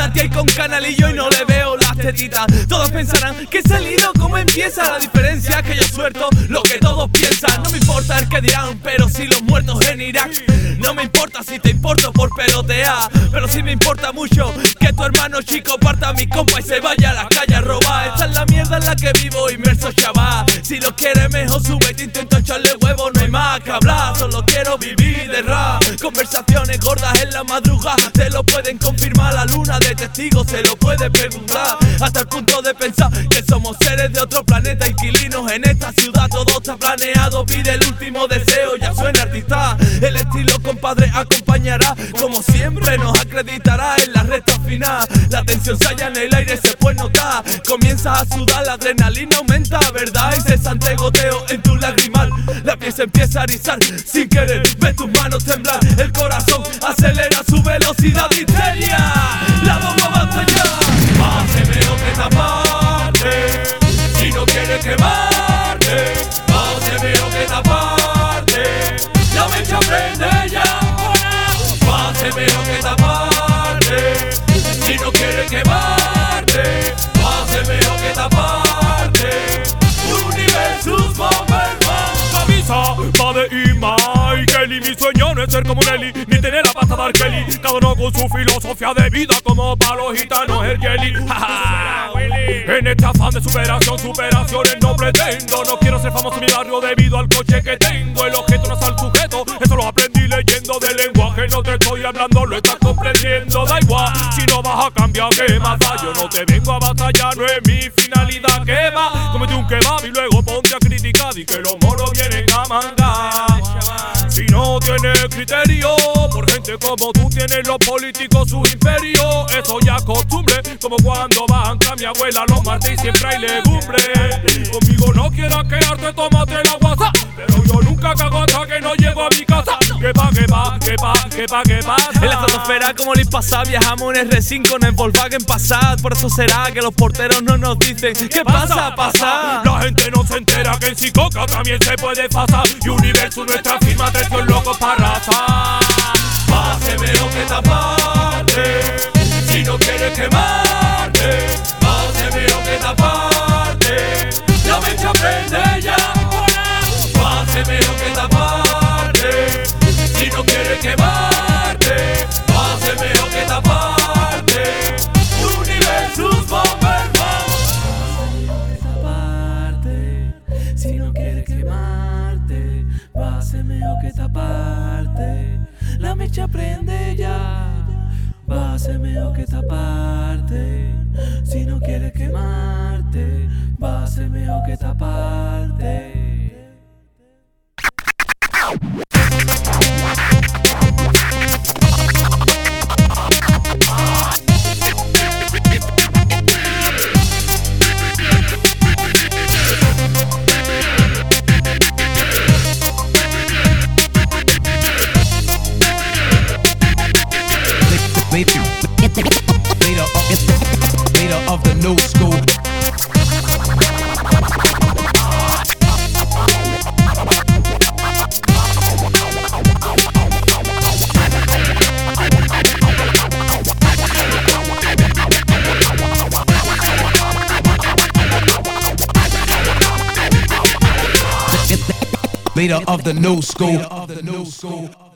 Katia y con Canalillo y no le veo las tetitas. Todos pensarán que he salido, ¿cómo empieza? La diferencia es que yo suelto lo que todos piensan. No me importa el que dirán, pero si los muertos en Irak. No me importa si te importo por pelotear, pero sí me importa mucho que tu hermano chico parta a mi compa y se vaya a la calle a robar. Esta es la mierda en la que vivo, inmerso, chaval. Si lo quieres mejor sube, te intento echarle huevo, no hay más que hablar. Solo quiero vivir de rap. Conversaciones gordas en la madrugada, te lo pueden confirmar. La luna de testigos se lo puede preguntar. Hasta el punto de pensar que somos seres de otro planeta, inquilinos en esta ciudad. Todo está planeado, pide el último deseo, ya suena artista. El estilo, compadre, acompañará. Como siempre nos acreditará en la recta final. La tensión se halla en el aire, se puede notar. Comienzas a sudar, la adrenalina aumenta, ¿verdad? Incesante goteo en tu lagrimal. La piel se empieza a erizar sin querer, ves tus manos temblar. El corazón acelera su velocidad de histeria. La bomba va a estallar. Páseme o que taparte, si no quieres quemarte. Páseme o que taparte, la mecha prende ya. Páseme o que taparte, si no quieres quemarte. Páseme o que taparte, Universus Bomberman. Avisa, Bade y Michael, mi sueño no es ser como Nelly, ni tener la pasta de R. Kelly. Cada uno con su filosofía de vida, como para los gitanos el jelly. En este afán de superaciones no pretendo. No quiero ser famoso en mi barrio debido al coche que tengo. El objeto no es al sujeto, eso lo aprendí leyendo. De lenguaje no te estoy hablando, lo estás comprendiendo. Da igual, si no vas a cambiar, ¿qué más da? Yo no te vengo a batallar, no es mi finalidad. ¿Qué va? Cómete un kebab y luego ponte a criticar y que los moros vienen a mandar. Si no tienes criterio, por gente como tú tienen los políticos sus imperios. Eso ya es costumbre, como cuando banca mi abuela los martes y siempre hay legumbre. Conmigo no quieras quedarte, tómate la guasa, pero yo nunca cago hasta que no llego a mi casa. Que pa, que pa, que pa, que pa, que pa. En la estratosfera como Liz Passat viajamos en R5 con el Volkswagen Passat. Por eso será que los porteros no nos dicen ¿qué pasa, pasa? La gente no se entera que en Sicoca también se puede pasar. Y Universus nuestra firma, 3 locos para raza. Páseme o que taparte, si no quieres quemarte. Páseme o que taparte, la mecha prende ya. Páseme o que taparte, si no quieres quemarte. Páseme o que taparte, Universus Bomberman. Si no quieres quemarte, páseme o que taparte, la mecha prende ya. Páseme o que taparte, si no quieres quemarte. Páseme o que taparte. Leader of the new school. Leader of the new school.